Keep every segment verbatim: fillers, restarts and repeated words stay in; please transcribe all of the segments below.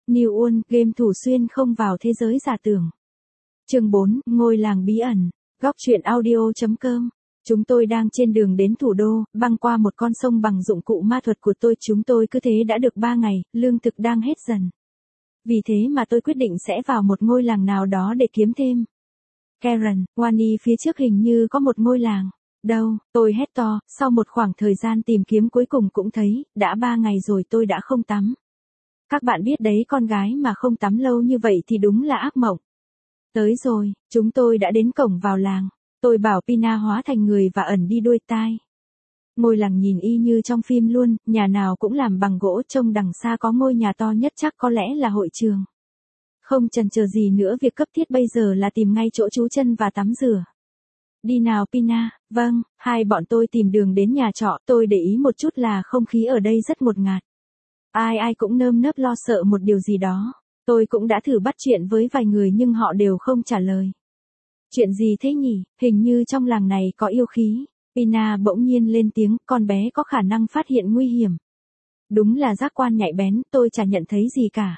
New World Game thủ xuyên không vào thế giới giả tưởng. Chương bốn, ngôi làng bí ẩn. Góc truyện audio chấm com. Chúng tôi đang trên đường đến thủ đô, băng qua một con sông bằng dụng cụ ma thuật của tôi. Chúng tôi cứ thế đã được ba ngày, lương thực đang hết dần. Vì thế mà tôi quyết định sẽ vào một ngôi làng nào đó để kiếm thêm. Karen, Wani phía trước hình như có một ngôi làng. Đâu, tôi hét to, sau một khoảng thời gian tìm kiếm cuối cùng cũng thấy, đã ba ngày rồi tôi đã không tắm. Các bạn biết đấy, con gái mà không tắm lâu như vậy thì đúng là ác mộng. Tới rồi, chúng tôi đã đến cổng vào làng. Tôi bảo Pina hóa thành người và ẩn đi đuôi tai. Ngôi làng nhìn y như trong phim luôn, nhà nào cũng làm bằng gỗ, trông đằng xa có ngôi nhà to nhất chắc có lẽ là hội trường. Không chần chờ gì nữa, việc cấp thiết bây giờ là tìm ngay chỗ trú chân và tắm rửa. Đi nào Pina. Vâng, hai bọn tôi tìm đường đến nhà trọ. Tôi để ý một chút là không khí ở đây rất ngột ngạt. Ai ai cũng nơm nớp lo sợ một điều gì đó. Tôi cũng đã thử bắt chuyện với vài người nhưng họ đều không trả lời. Chuyện gì thế nhỉ, hình như trong làng này có yêu khí. Pina bỗng nhiên lên tiếng, con bé có khả năng phát hiện nguy hiểm. Đúng là giác quan nhạy bén, tôi chả nhận thấy gì cả.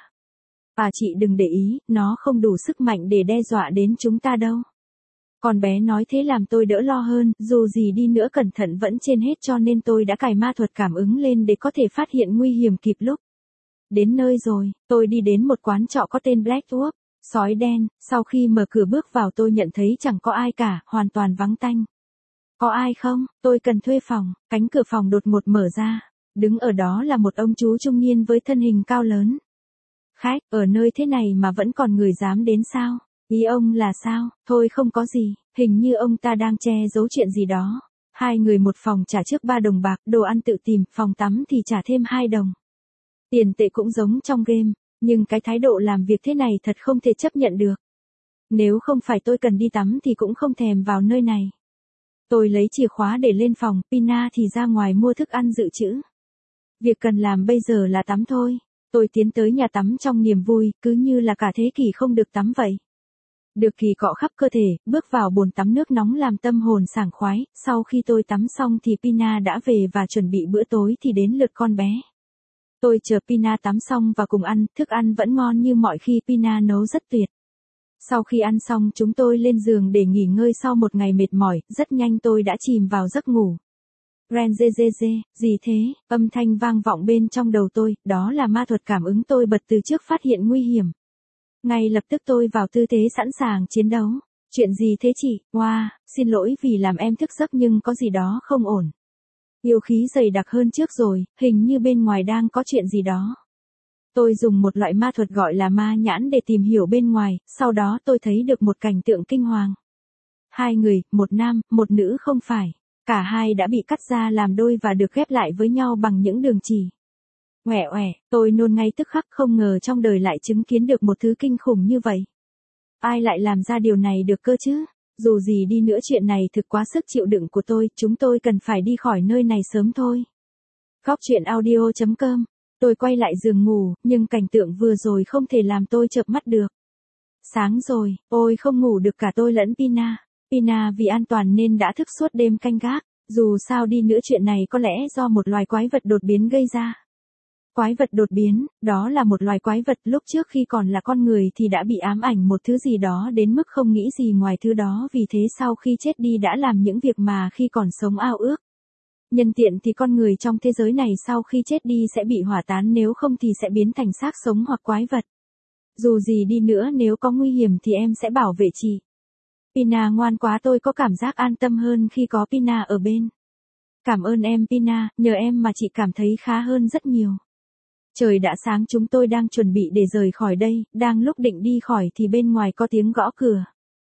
À chị đừng để ý, nó không đủ sức mạnh để đe dọa đến chúng ta đâu. Con bé nói thế làm tôi đỡ lo hơn, dù gì đi nữa cẩn thận vẫn trên hết, cho nên tôi đã cài ma thuật cảm ứng lên để có thể phát hiện nguy hiểm kịp lúc. Đến nơi rồi, tôi đi đến một quán trọ có tên Black Wolf, sói đen. Sau khi mở cửa bước vào tôi nhận thấy chẳng có ai cả, hoàn toàn vắng tanh. Có ai không? Tôi cần thuê phòng. Cánh cửa phòng đột ngột mở ra. Đứng ở đó là một ông chú trung niên với thân hình cao lớn. Khách, ở nơi thế này mà vẫn còn người dám đến sao? Ý ông là sao? Thôi không có gì, hình như ông ta đang che giấu chuyện gì đó. Hai người một phòng trả trước ba đồng bạc, đồ ăn tự tìm, phòng tắm thì trả thêm hai đồng. Tiền tệ cũng giống trong game, nhưng cái thái độ làm việc thế này thật không thể chấp nhận được. Nếu không phải tôi cần đi tắm thì cũng không thèm vào nơi này. Tôi lấy chìa khóa để lên phòng, Pina thì ra ngoài mua thức ăn dự trữ. Việc cần làm bây giờ là tắm thôi. Tôi tiến tới nhà tắm trong niềm vui, cứ như là cả thế kỷ không được tắm vậy. Được kỳ cọ khắp cơ thể, bước vào bồn tắm nước nóng làm tâm hồn sảng khoái. Sau khi tôi tắm xong thì Pina đã về và chuẩn bị bữa tối thì đến lượt con bé. Tôi chờ Pina tắm xong và cùng ăn, thức ăn vẫn ngon như mọi khi, Pina nấu rất tuyệt. Sau khi ăn xong chúng tôi lên giường để nghỉ ngơi sau một ngày mệt mỏi, rất nhanh tôi đã chìm vào giấc ngủ. Ren dê dê dê, gì thế, âm thanh vang vọng bên trong đầu tôi, đó là ma thuật cảm ứng tôi bật từ trước phát hiện nguy hiểm. Ngay lập tức tôi vào tư thế sẵn sàng chiến đấu. Chuyện gì thế chị? Wow, xin lỗi vì làm em thức giấc nhưng có gì đó không ổn. Yêu khí dày đặc hơn trước rồi, hình như bên ngoài đang có chuyện gì đó. Tôi dùng một loại ma thuật gọi là ma nhãn để tìm hiểu bên ngoài, sau đó tôi thấy được một cảnh tượng kinh hoàng. Hai người, một nam, một nữ không phải. Cả hai đã bị cắt ra làm đôi và được ghép lại với nhau bằng những đường chỉ. Ngoẻ oẻ, tôi nôn ngay tức khắc, không ngờ trong đời lại chứng kiến được một thứ kinh khủng như vậy. Ai lại làm ra điều này được cơ chứ? Dù gì đi nữa chuyện này thực quá sức chịu đựng của tôi, chúng tôi cần phải đi khỏi nơi này sớm thôi. Góc truyện audio chấm com. Tôi quay lại giường ngủ, nhưng cảnh tượng vừa rồi không thể làm tôi chợp mắt được. Sáng rồi, ôi không ngủ được cả tôi lẫn Pina. Pina vì an toàn nên đã thức suốt đêm canh gác. Dù sao đi nữa chuyện này có lẽ do một loài quái vật đột biến gây ra. Quái vật đột biến, đó là một loài quái vật lúc trước khi còn là con người thì đã bị ám ảnh một thứ gì đó đến mức không nghĩ gì ngoài thứ đó, vì thế sau khi chết đi đã làm những việc mà khi còn sống ao ước. Nhân tiện thì con người trong thế giới này sau khi chết đi sẽ bị hỏa táng, nếu không thì sẽ biến thành xác sống hoặc quái vật. Dù gì đi nữa nếu có nguy hiểm thì em sẽ bảo vệ chị. Pina ngoan quá, tôi có cảm giác an tâm hơn khi có Pina ở bên. Cảm ơn em Pina, nhờ em mà chị cảm thấy khá hơn rất nhiều. Trời đã sáng, chúng tôi đang chuẩn bị để rời khỏi đây, đang lúc định đi khỏi thì bên ngoài có tiếng gõ cửa.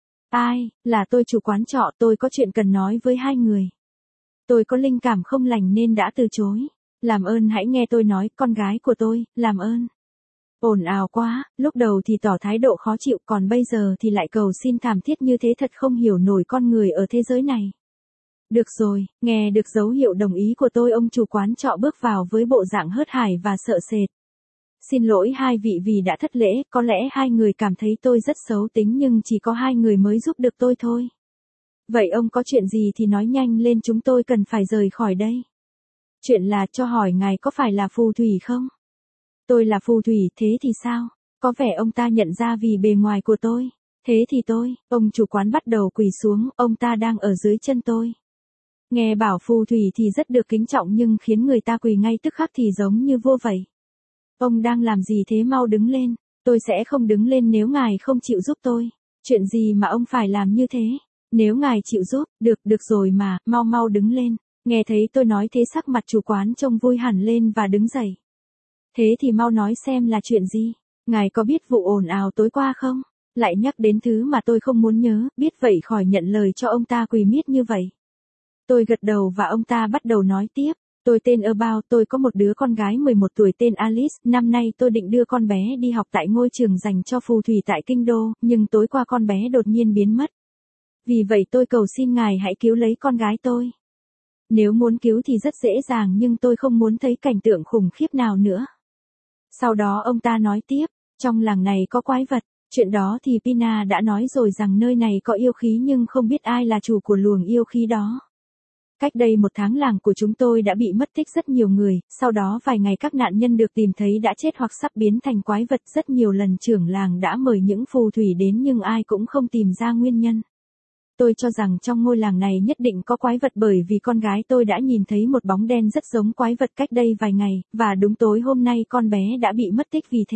Ai, là tôi chủ quán trọ, tôi có chuyện cần nói với hai người. Tôi có linh cảm không lành nên đã từ chối. Làm ơn hãy nghe tôi nói, con gái của tôi, làm ơn. Ồn ào quá, lúc đầu thì tỏ thái độ khó chịu, còn bây giờ thì lại cầu xin thảm thiết như thế, thật không hiểu nổi con người ở thế giới này. Được rồi, nghe được dấu hiệu đồng ý của tôi, ông chủ quán trọ bước vào với bộ dạng hớt hải và sợ sệt. Xin lỗi hai vị vì đã thất lễ, có lẽ hai người cảm thấy tôi rất xấu tính nhưng chỉ có hai người mới giúp được tôi thôi. Vậy ông có chuyện gì thì nói nhanh lên, chúng tôi cần phải rời khỏi đây. Chuyện là cho hỏi ngài có phải là phù thủy không? Tôi là phù thủy, thế thì sao? Có vẻ ông ta nhận ra vì bề ngoài của tôi. Thế thì tôi, ông chủ quán bắt đầu quỳ xuống, ông ta đang ở dưới chân tôi. Nghe bảo phù thủy thì rất được kính trọng nhưng khiến người ta quỳ ngay tức khắc thì giống như vua vậy. Ông đang làm gì thế, mau đứng lên. Tôi sẽ không đứng lên nếu ngài không chịu giúp tôi. Chuyện gì mà ông phải làm như thế? Nếu ngài chịu giúp, được, được rồi mà, mau mau đứng lên. Nghe thấy tôi nói thế sắc mặt chủ quán trông vui hẳn lên và đứng dậy. Thế thì mau nói xem là chuyện gì? Ngài có biết vụ ồn ào tối qua không? Lại nhắc đến thứ mà tôi không muốn nhớ, biết vậy khỏi nhận lời cho ông ta quỳ miết như vậy. Tôi gật đầu và ông ta bắt đầu nói tiếp. Tôi tên About, tôi có một đứa con gái mười một tuổi tên Alice, năm nay tôi định đưa con bé đi học tại ngôi trường dành cho phù thủy tại kinh đô, nhưng tối qua con bé đột nhiên biến mất. Vì vậy tôi cầu xin ngài hãy cứu lấy con gái tôi. Nếu muốn cứu thì rất dễ dàng nhưng tôi không muốn thấy cảnh tượng khủng khiếp nào nữa. Sau đó ông ta nói tiếp, trong làng này có quái vật, chuyện đó thì Pina đã nói rồi rằng nơi này có yêu khí nhưng không biết ai là chủ của luồng yêu khí đó. Cách đây một tháng làng của chúng tôi đã bị mất tích rất nhiều người, sau đó vài ngày các nạn nhân được tìm thấy đã chết hoặc sắp biến thành quái vật. Rất nhiều lần trưởng làng đã mời những phù thủy đến nhưng ai cũng không tìm ra nguyên nhân. Tôi cho rằng trong ngôi làng này nhất định có quái vật bởi vì con gái tôi đã nhìn thấy một bóng đen rất giống quái vật cách đây vài ngày, và đúng tối hôm nay con bé đã bị mất tích vì thế.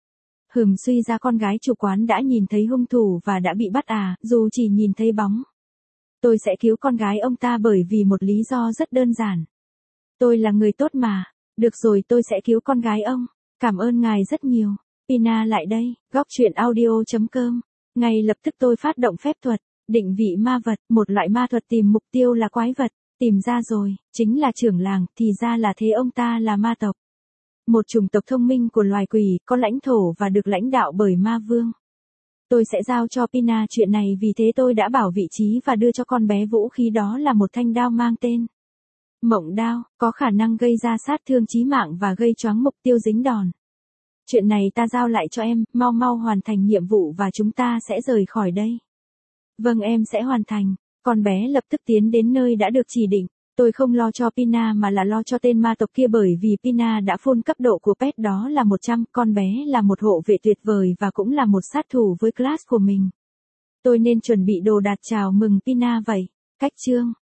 Hừm, suy ra con gái chủ quán đã nhìn thấy hung thủ và đã bị bắt à, dù chỉ nhìn thấy bóng. Tôi sẽ cứu con gái ông ta bởi vì một lý do rất đơn giản. Tôi là người tốt mà. Được rồi, tôi sẽ cứu con gái ông. Cảm ơn ngài rất nhiều. Pina lại đây, góc truyện audio chấm com. Ngay lập tức tôi phát động phép thuật, định vị ma vật, một loại ma thuật tìm mục tiêu là quái vật. Tìm ra rồi, chính là trưởng làng, thì ra là thế, ông ta là ma tộc. Một chủng tộc thông minh của loài quỷ, có lãnh thổ và được lãnh đạo bởi ma vương. Tôi sẽ giao cho Pina chuyện này vì thế tôi đã bảo vị trí và đưa cho con bé vũ khí đó là một thanh đao mang tên Mộng Đao, có khả năng gây ra sát thương chí mạng và gây choáng mục tiêu dính đòn. Chuyện này ta giao lại cho em, mau mau hoàn thành nhiệm vụ và chúng ta sẽ rời khỏi đây. Vâng, em sẽ hoàn thành. Con bé lập tức tiến đến nơi đã được chỉ định. Tôi không lo cho Pina mà là lo cho tên ma tộc kia bởi vì Pina đã full cấp độ của pet đó là một trăm, con bé là một hộ vệ tuyệt vời và cũng là một sát thủ với class của mình. Tôi nên chuẩn bị đồ đạc chào mừng Pina vậy. Cách chương